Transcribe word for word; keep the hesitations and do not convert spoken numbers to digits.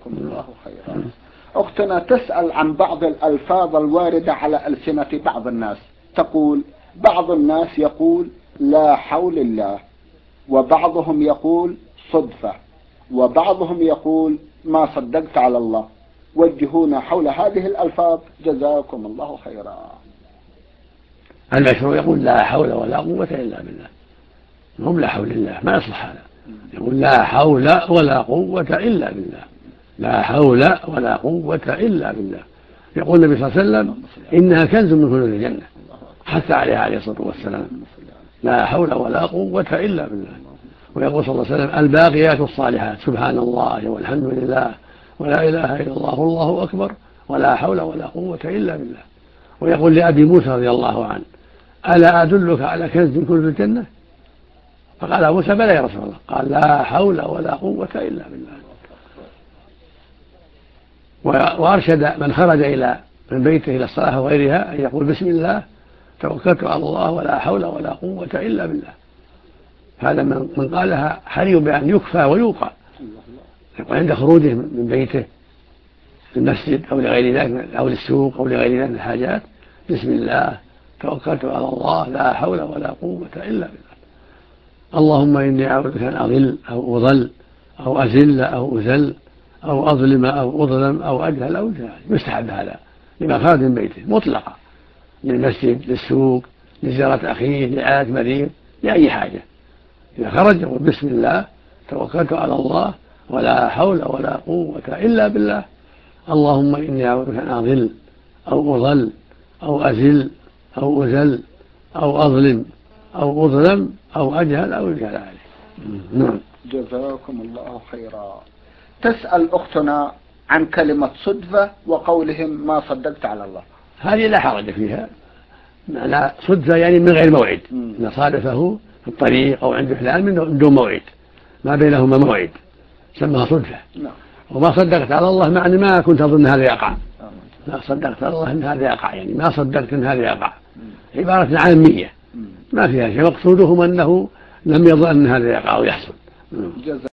الله خيرا. أختنا تسأل عن بعض الألفاظ الواردة على ألسنة بعض الناس، تقول بعض الناس يقول لا حول الله، وبعضهم يقول صدفة، وبعضهم يقول ما صدقت على الله، وجهونا حول هذه الألفاظ جزاكم الله خيرا. المشروع يقول لا حول ولا قوة إلا بالله، هم لا حول الله، ما يصلح هذا، يقول لا حول ولا قوة إلا بالله، لا حول ولا قوة إلا بالله. يقول النبي صلى الله عليه وسلم إنها كنز من كنوز الجنة، حث عليها عليه الصلاة والسلام، لا حول ولا قوة إلا بالله. ويقول صلى الله عليه وسلم الباقيات الصالحات سبحان الله والحمد لله ولا إله إلا الله والله أكبر ولا حول ولا قوة إلا بالله. ويقول لأبي موسى رضي الله عنه ألا أدلك على كنز من كنوز الجنة؟ فقال أبو موسى بلى يا رسول الله، قال لا حول ولا قوة إلا بالله. وأرشد من خرج إلى من بيته إلى الصلاة وغيرها أن يقول بسم الله توكلت على الله ولا حول ولا قوة إلا بالله. هذا من قالها حري بأن يكفى ويوقى، يقول عند خروجه من بيته للمسجد أو لغير ذلك أو للسوق أو لغير ذلك من الحاجات بسم الله توكلت على الله لا حول ولا قوة إلا بالله. اللهم إني أعوذ بك أن أضل أو أضل أو أزل أو أزل أو أظلم أو أظلم أو أجهل أو جهل. يستحب هذا لما خرج من بيته مطلقا، للمسجد للسوق لزيارة أخيه لعلاج مريض لأي حاجة، إذا خرج يقول بسم الله توكلت على الله ولا حول ولا قوة إلا بالله. اللهم إني أعوذ بك أن أضل أو أضل أو أزل أو أزل أو أظلم أو أظلم أو أجهل أو يجهل عليه. نعم. جزاكم الله خيرا. تسأل أختنا عن كلمة صدفة وقولهم ما صدقت على الله. هذه لا حرج فيها، معنى صدفة يعني من غير موعد، إن صادفه في الطريق أو عند فلان من دون موعد، ما بينهما موعد سمها صدفة. نعم. وما صدقت على الله معني ما كنت أظن هذا يقع، ما صدقت على الله أن هذا يقع، يعني ما صدقت أن هذا يقع، عبارة عامية ما فيها شيء، مقصودهم أنه لم يظن أن هذا يقع ويحصل.